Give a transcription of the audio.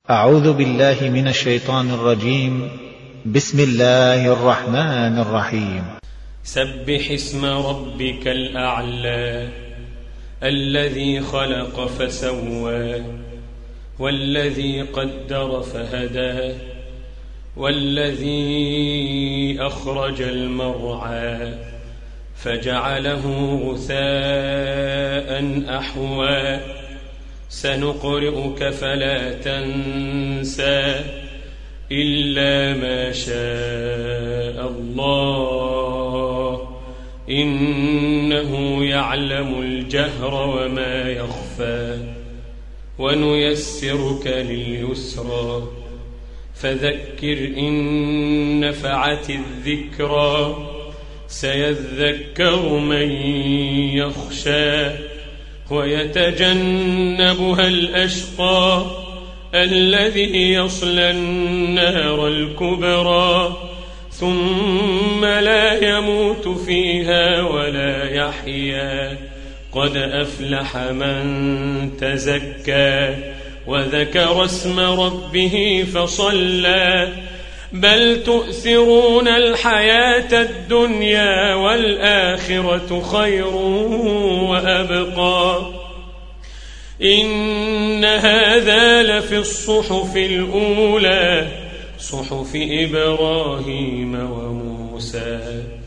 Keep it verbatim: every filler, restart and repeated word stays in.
أعوذ بالله من الشيطان الرجيم. بسم الله الرحمن الرحيم. سبح اسم ربك الأعلى الذي خلق فسوى والذي قدر فهدى والذي أخرج المرعى فجعله غثاء أحوى سنقرئك فلا تنسى إلا ما شاء الله إنه يعلم الجهر وما يخفى ونيسرك لليسرى فذكر إن نفعت الذكرى سيذكر من يخشى ويتجنبها الأشقى الذي يصلى النار الكبرى ثم لا يموت فيها ولا يحيا قد أفلح من تزكى وذكر اسم ربه فصلى بل تؤثرون الحياة الدنيا والآخرة خير وأبقى إن هذا لفي الصحف الأولى صحف إبراهيم وموسى